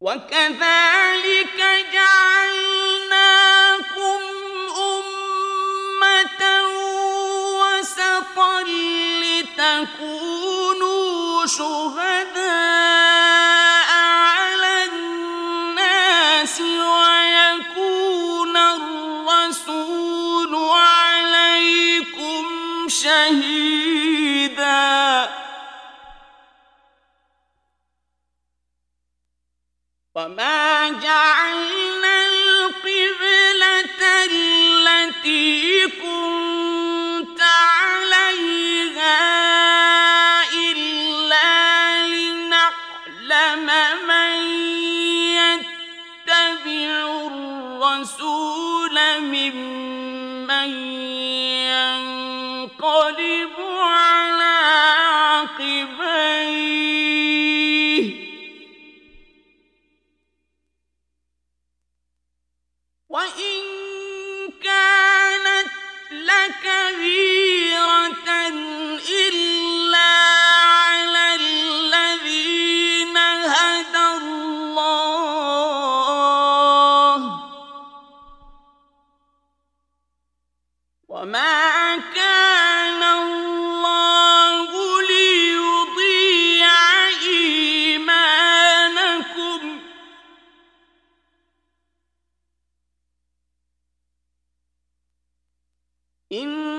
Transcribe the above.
وكذلك جعلناكم أمة وسطا لتكونوا شهداء على الناس ويكون الرسول عليكم شهيدا وما جعلنا القبلة التي كنت عليها إلا لنعلم من يتبع الرسول ممن ينقلب على عقبيه وإن كانت لكبيرة إلا على الذين هدى الله وما كان الله ليضيع إيمانكم إن